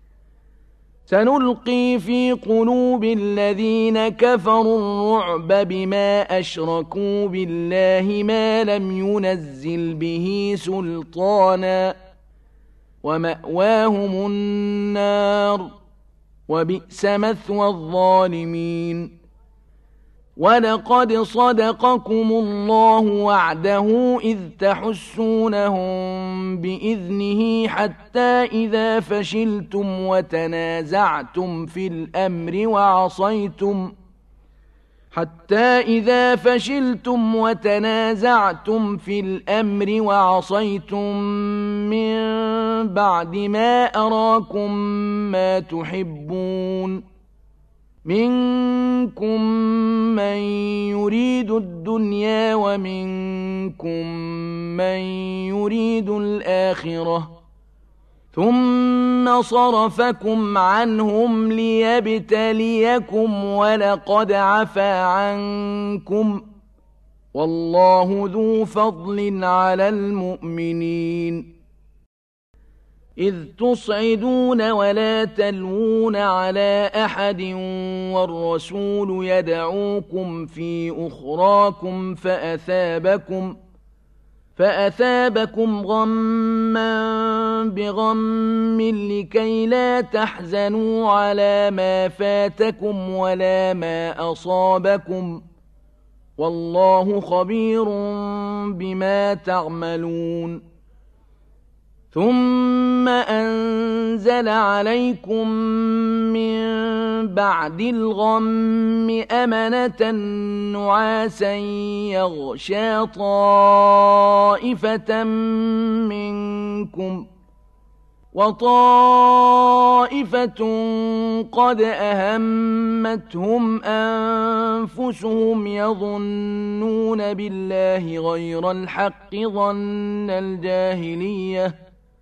سنلقي في قلوب الذين كفروا الرعب بما أشركوا بالله ما لم ينزل به سلطانا ومأواهم النار وبئس مثوى الظالمين. ولقد صدقكم الله وعده إذ تحسونهم بإذنه حتى إذا فشلتم وتنازعتم في الأمر وعصيتم حتى إذا فشلتم وتنازعتم في الأمر وعصيتم من بعد ما أراكم ما تحبون منكم من يريد الدنيا ومنكم من يريد الآخرة ثم صرفكم عنهم ليبتليكم ولقد عفا عنكم والله ذو فضل على المؤمنين. إذ تصعدون ولا تلوون على أحد والرسول يدعوكم في أخراكم فأثابكم فأثابكم غما بغم لكي لا تحزنوا على ما فاتكم ولا ما أصابكم والله خبير بما تعملون. ثم أنزل عليكم من بعد الغم أمنة نعاسا يغشى طائفة منكم وطائفة قد أهمتهم أنفسهم يظنون بالله غير الحق ظن الجاهلية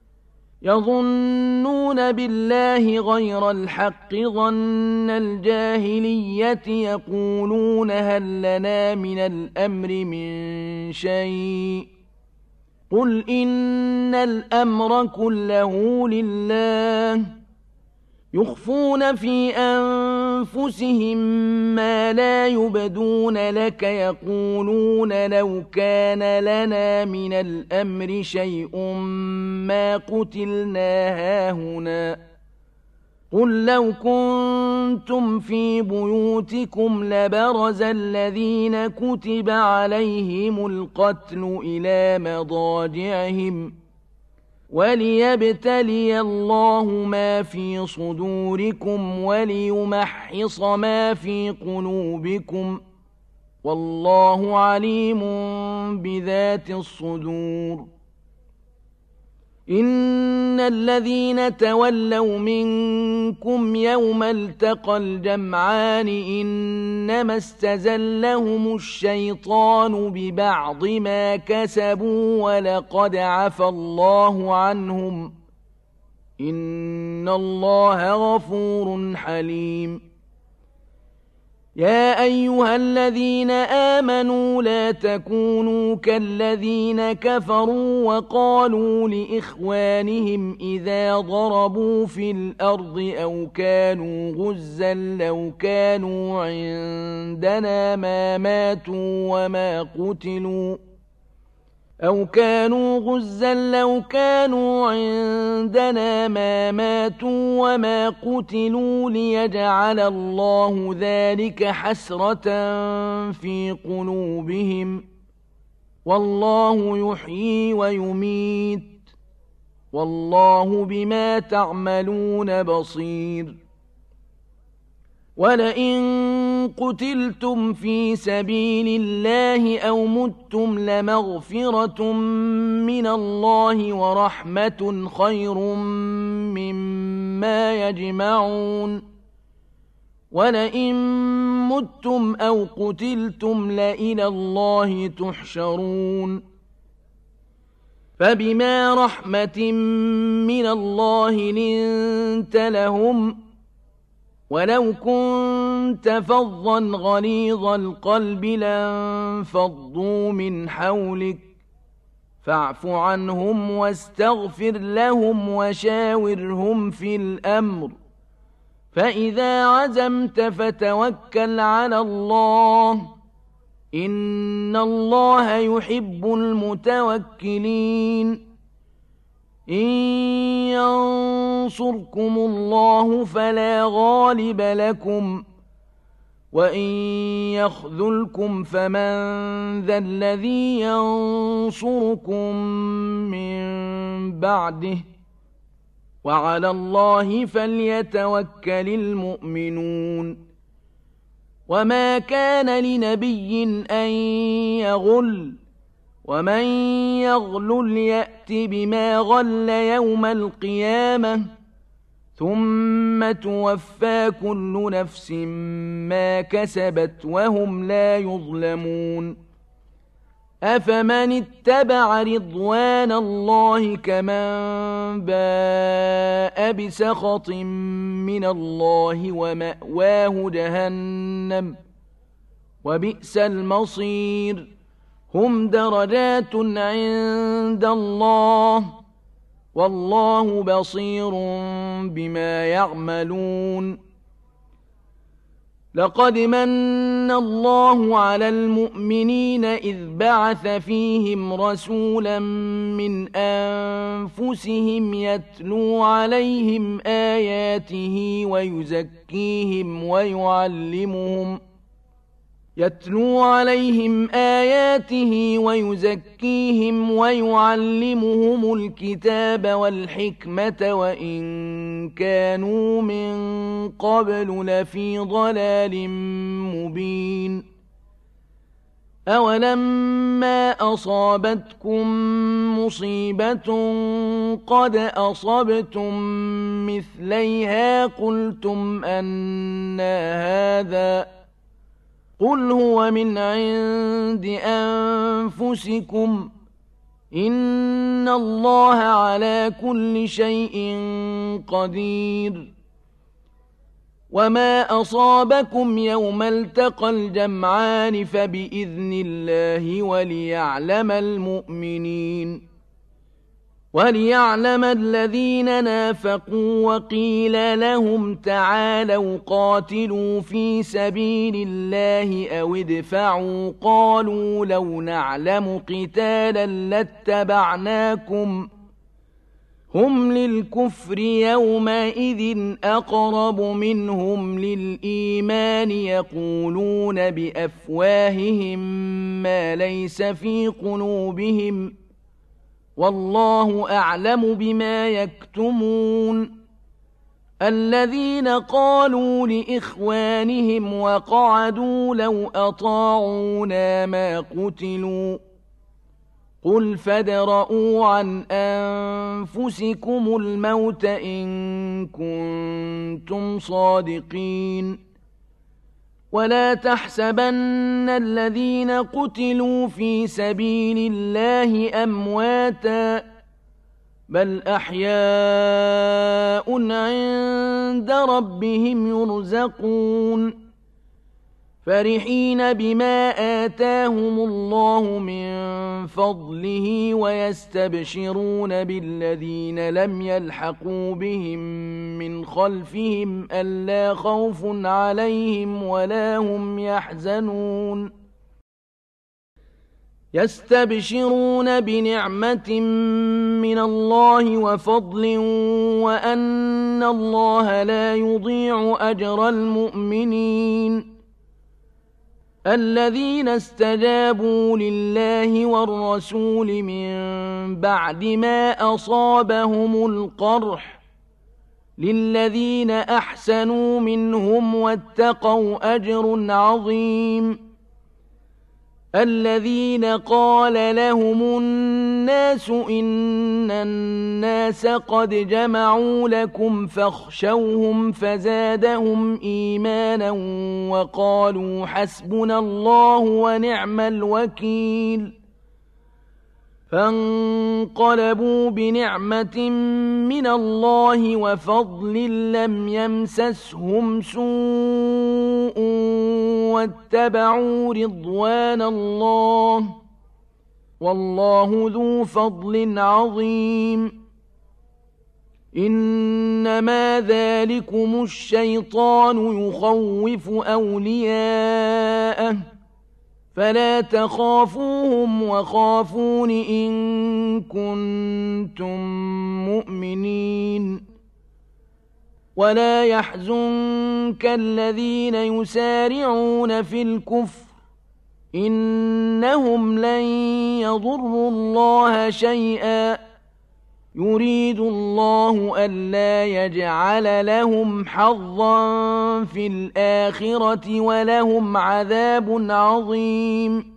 يظنون بالله غير الحق ظن الجاهلية يقولون هل لنا من الأمر من شيء قل إن الأمر كله لله يخفون في أنفسهم ما لا يبدون لك يقولون لو كان لنا من الأمر شيء ما قتلنا هاهنا قل لو كنتم في بيوتكم لبرز الذين كتب عليهم القتل إلى مضاجعهم وليبتلي الله ما في صدوركم وليمحص ما في قلوبكم والله عليم بذات الصدور إن الذين تولوا منكم يوم التقى الجمعان إنما استزلهم الشيطان ببعض ما كسبوا ولقد عفى الله عنهم إن الله غفور حليم يا أيها الذين آمنوا لا تكونوا كالذين كفروا وقالوا لإخوانهم إذا ضربوا في الأرض أو كانوا غزا لو كانوا عندنا ما ماتوا وما قتلوا أو كانوا غزا لو كانوا عندنا ما ماتوا وما قتلوا ليجعل الله ذلك حسرة في قلوبهم والله يحيي ويميت والله بما تعملون بصير ولئن قتلتم في سبيل الله أو متم لمغفرة من الله ورحمة خير مما يجمعون ولئن متم أو قتلتم لإلى الله تحشرون فبما رحمة من الله لنت لهم ولو كنت فظا غليظ القلب لانفضوا من حولك فاعف عنهم واستغفر لهم وشاورهم في الأمر فإذا عزمت فتوكل على الله إن الله يحب المتوكلين إن ينصركم الله فلا غالب لكم وإن يخذلكم فمن ذا الذي ينصركم من بعده وعلى الله فليتوكل المؤمنون وما كان لنبي أن يغل ومن يغلل يأت بما غل يوم القيامة ثم توفى كل نفس ما كسبت وهم لا يظلمون أفمن اتبع رضوان الله كمن باء بسخط من الله ومأواه جهنم وبئس المصير هم درجات عند الله والله بصير بما يعملون لقد من الله على المؤمنين إذ بعث فيهم رسولا من أنفسهم يتلو عليهم آياته ويزكيهم ويعلمهم يتلو عليهم آياته ويزكيهم ويعلمهم الكتاب والحكمة وإن كانوا من قبل لفي ضلال مبين أولما أصابتكم مصيبة قد أصبتم مثليها قلتم أنى هذا قل هو من عند أنفسكم إن الله على كل شيء قدير وما أصابكم يوم التقى الجمعان فبإذن الله وليعلم المؤمنين وليعلم الذين نافقوا وقيل لهم تعالوا قاتلوا في سبيل الله أو ادفعوا قالوا لو نعلم قتالا لاتبعناكم هم للكفر يومئذ أقرب منهم للإيمان يقولون بأفواههم ما ليس في قلوبهم والله أعلم بما يكتمون الذين قالوا لإخوانهم وقعدوا لو أطاعونا ما قتلوا قل فادرءوا عن أنفسكم الموت إن كنتم صادقين ولا تحسبن الذين قتلوا في سبيل الله أمواتا بل أحياء عند ربهم يرزقون فرحين بما آتاهم الله من فضله ويستبشرون بالذين لم يلحقوا بهم من خلفهم ألا خوف عليهم ولا هم يحزنون يستبشرون بنعمة من الله وفضل وأن الله لا يضيع أجر المؤمنين الذين استجابوا لله والرسول من بعد ما أصابهم القرح للذين أحسنوا منهم واتقوا أجر عظيم الذين قال لهم الناس إن الناس قد جمعوا لكم فاخشوهم فزادهم إيمانا وقالوا حسبنا الله ونعم الوكيل فانقلبوا بنعمة من الله وفضل لم يمسسهم سوء واتبعوا رضوان الله والله ذو فضل عظيم إنما ذلكم الشيطان يخوف أولياءه فلا تخافوهم وخافون إن كنتم مؤمنين ولا يحزنك الذين يسارعون في الكفر إنهم لن يضروا الله شيئا يريد الله ألا يجعل لهم حظا في الآخرة ولهم عذاب عظيم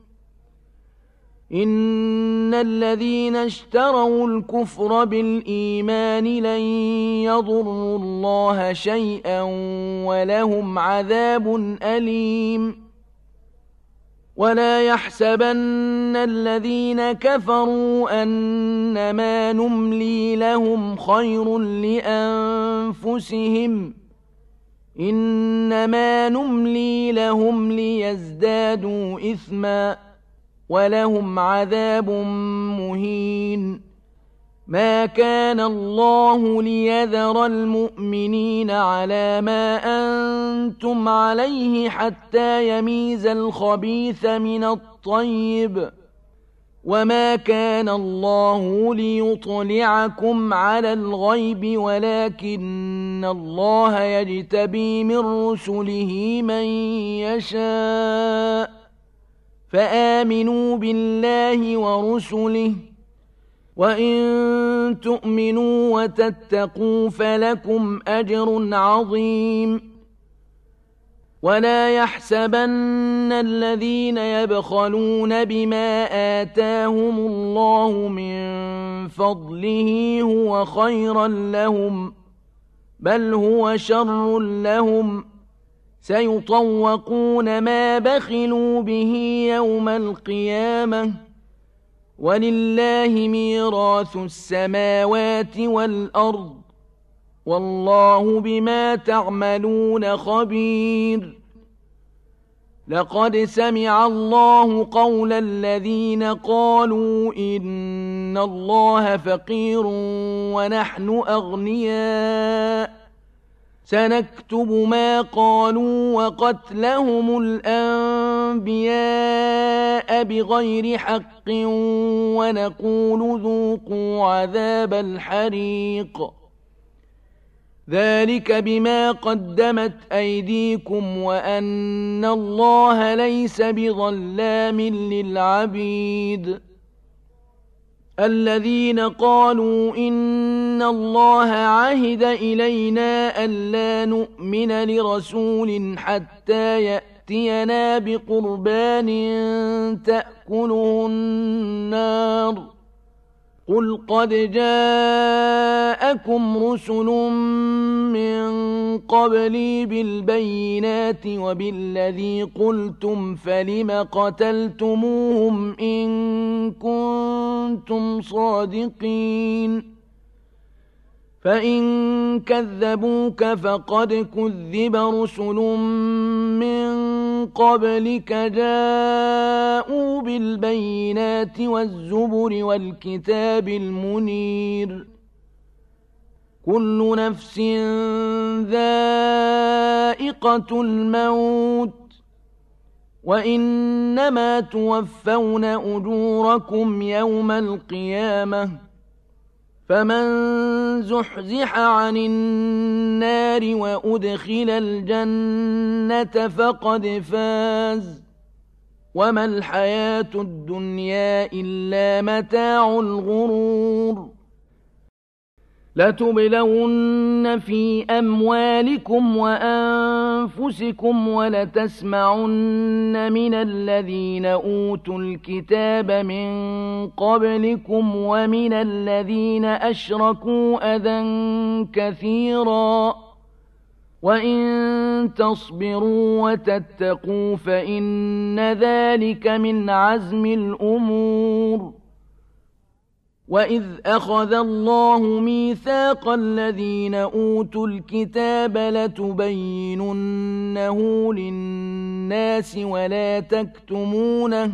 إن الذين اشتروا الكفر بالإيمان لن يضروا الله شيئا ولهم عذاب أليم ولا يحسبن الذين كفروا أنما نملي لهم خير لأنفسهم إنما نملي لهم ليزدادوا إثما ولهم عذاب مهين ما كان الله ليذر المؤمنين على ما أنتم عليه حتى يميز الخبيث من الطيب وما كان الله ليطلعكم على الغيب ولكن الله يجتبي من رسله من يشاء فآمنوا بالله ورسله وإن تؤمنوا وتتقوا فلكم أجر عظيم ولا يحسبن الذين يبخلون بما آتاهم الله من فضله هو خيرا لهم، بل هو شر لهم، سيطوقون ما بخلوا به يوم القيامة، ولله ميراث السماوات والأرض، والله بما تعملون خبير. لقد سمع الله قول الذين قالوا إن الله فقير ونحن أغنياء، سنكتب ما قالوا وقتلهم الأنبياء بغير حق، ونقول ذوقوا عذاب الحريق، ذلك بما قدمت أيديكم وأن الله ليس بظلام للعبيد. الذين قالوا إن الله عهد إلينا ألا نؤمن لرسول حتى يأتينا بقربان تأكله النار، قل قد جاءكم رسل من قبلي بالبينات وبالذي قلتم فلم قتلتموهم إن كنتم صادقين، فإن كذبوك فقد كذب رسل من قبلك جاءوا بالبينات والزبر والكتاب المنير، كل نفس ذائقة الموت، وإنما توفون أجوركم يوم القيامة، فمن زحزح عن النار وأدخل الجنة فقد فاز، وما الحياة الدنيا إلا متاع الغرور. لتبلون في أموالكم وأنفسكم ولتسمعن من الذين أوتوا الكتاب من قبلكم ومن الذين أشركوا أذى كثيرا، وإن تصبروا وتتقوا فإن ذلك من عزم الأمور. وإذ أخذ الله ميثاق الذين أوتوا الكتاب لتبيننه للناس ولا تكتمونه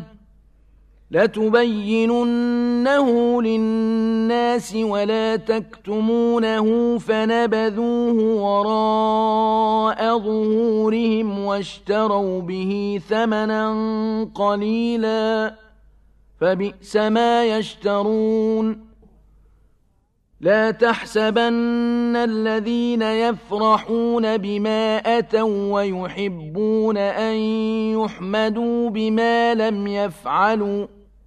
لتبيننه للناس ولا تكتمونه فنبذوه وراء ظهورهم واشتروا به ثمنا قليلا، فبئس ما يشترون. لا تحسبن الذين يفرحون بما أتوا ويحبون أن يحمدوا بما لم يفعلوا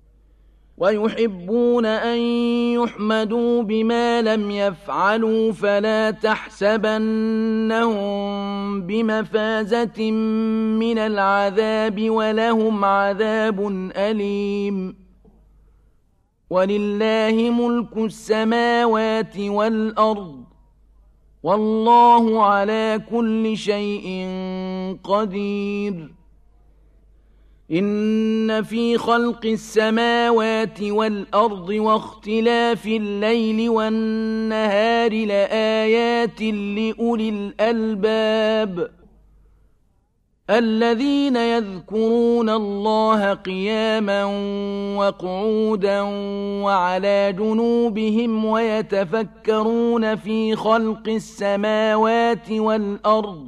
ويحبون أن يحمدوا بما لم يفعلوا فلا تحسبنهم بمفازة من العذاب ولهم عذاب أليم. ولله ملك السماوات والأرض، والله على كل شيء قدير. إن في خلق السماوات والأرض واختلاف الليل والنهار لآيات لأولي الألباب، الذين يذكرون الله قياما وقعودا وعلى جنوبهم ويتفكرون في خلق السماوات والأرض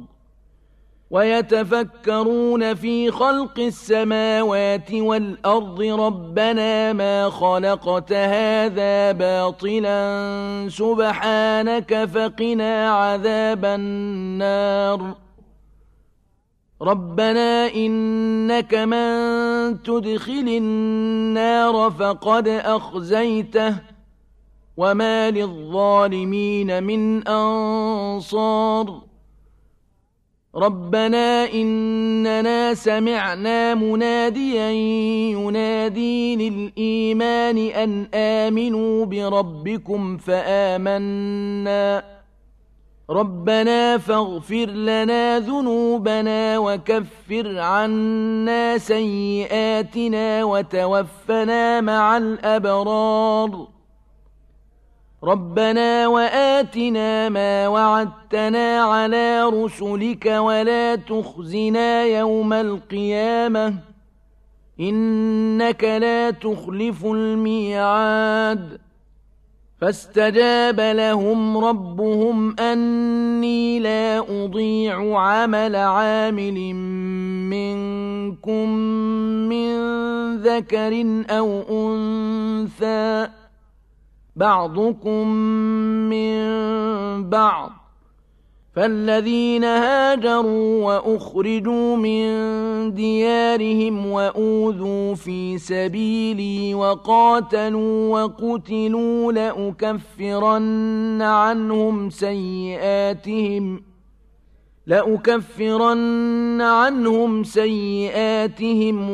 ويتفكرون في خلق السماوات والأرض ربنا ما خلقت هذا باطلا سبحانك فقنا عذاب النار. ربنا إنك من تدخل النار فقد أخزيته وما للظالمين من أنصار. ربنا إننا سمعنا مناديا ينادي للإيمان أن آمنوا بربكم فآمنا ربنا فاغفر لنا ذنوبنا وكفر عنا سيئاتنا وتوفنا مع الأبرار ربنا وآتنا ما وعدتنا على رسلك ولا تخزنا يوم القيامة إنك لا تخلف الميعاد فاستجاب لهم ربهم أني لا أضيع عمل عامل منكم من ذكر أو أنثى بعضكم من بعض فالذين هاجروا وأخرجوا من ديارهم وأوذوا في سبيلي وقاتلوا وقتلوا لأكفرن عنهم سيئاتهم لأكفرن عنهم سيئاتهم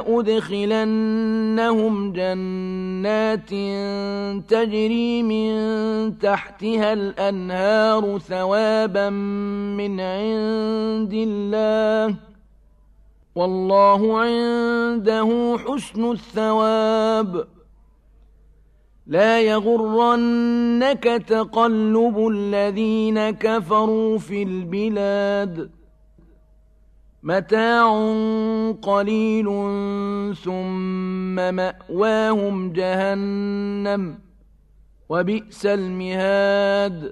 ولأدخلنهم جنات تجري من تحتها الأنهار ثوابا من عند الله والله عنده حسن الثواب لا يغرنك تقلب الذين كفروا في البلاد متاع قليل ثم مأواهم جهنم وبئس المهاد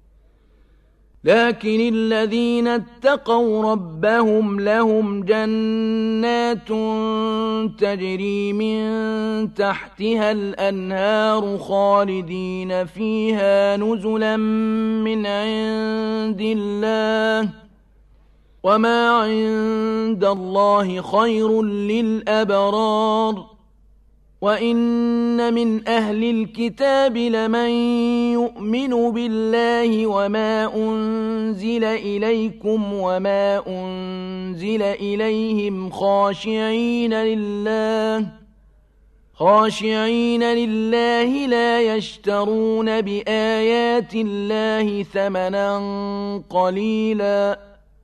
لكن الذين اتقوا ربهم لهم جنات تجري من تحتها الأنهار خالدين فيها نزلا من عند الله وما عند الله خير للأبرار وإن من أهل الكتاب لمن يؤمن بالله وما أنزل إليكم وما أنزل إليهم خاشعين لله خاشعين لله لا يشترون بآيات الله ثمنا قليلا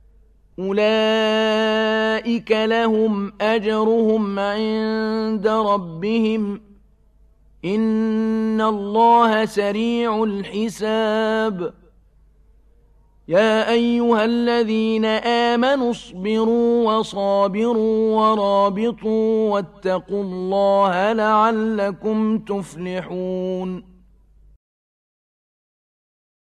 أولئك لهم أجرهم عند ربهم إن الله سريع الحساب يا أيها الذين آمنوا اصبروا وصابروا ورابطوا واتقوا الله لعلكم تفلحون